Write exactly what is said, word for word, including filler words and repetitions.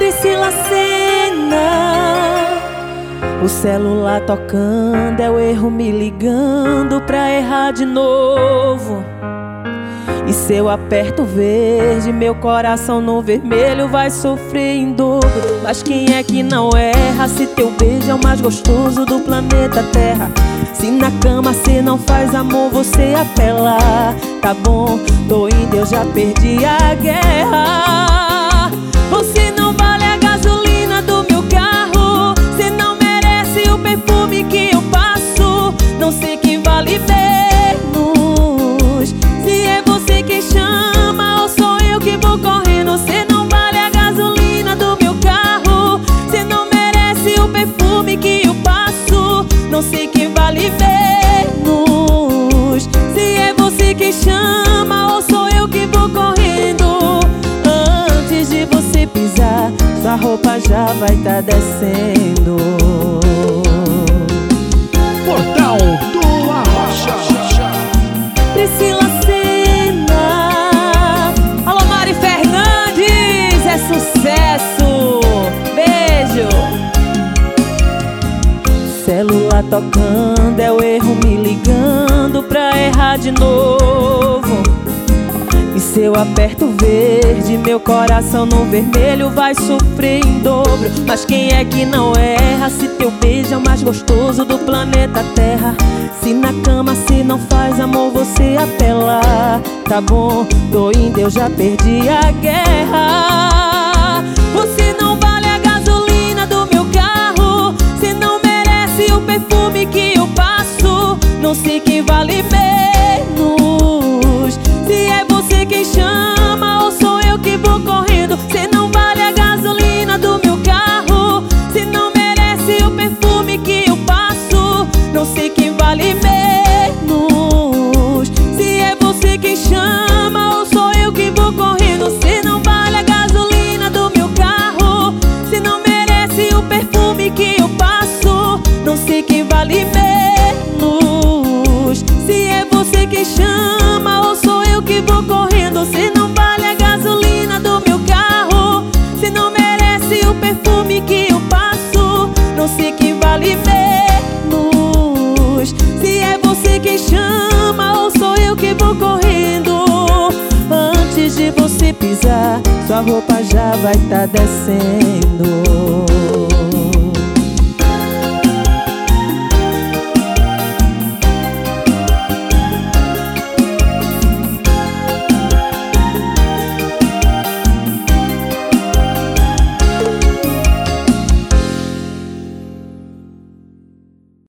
Priscila Senna. O celular tocando, é o erro me ligando pra errar de novo. E se eu aperto verde, meu coração no vermelho vai sofrer em dobro. Mas quem é que não erra se teu beijo é o mais gostoso do planeta Terra? Se na cama cê não faz amor, você apela. Tá bom, tô indo, eu já perdi a guerra. Você não vale a gasolina do meu carro, cê não merece o perfume que eu passo. Não sei quem vale menos, se é você quem chama ou sou eu que vou correndo. Cê não vale a gasolina do meu carro, cê não merece o perfume que eu passo. Não sei quem vale menos, se é você quem chama ou sou eu que vou correndo. Antes de você pisar, sua roupa já vai tá descendo. Portal do Arrocha. Priscila Senna. Alô, Mari Fernandes, é sucesso. Beijo. Celular tocando, é o erro me ligando pra errar de novo. E se eu aperto verde, meu coração no vermelho vai sofrer em dobro. Mas quem é que não erra se teu beijo é o mais gostoso do planeta Terra? Se na cama se não faz amor, você apela. Tá bom, tô indo, eu já perdi a guerra. Você não vale a gasolina do meu carro, cê não merece o perfume que eu passo. Não sei quem vale menos, se é você quem chama ou sou eu que vou correndo. Cê não vale a gasolina do meu carro, cê não merece o perfume que eu passo. Não sei quem vale menos, se é você quem chama ou sou eu que vou correndo. Cê não vale a gasolina do meu carro, cê não merece o perfume que eu passo. Não sei quem vale menos, se é você quem chama ou sou eu que vou correndo. Cê não vale a gasolina do meu carro, cê não merece o perfume que eu passo. Não sei quem vale menos, se é você quem chama ou sou eu que vou correndo. Antes de você pisar, sua roupa já vai tá descendo.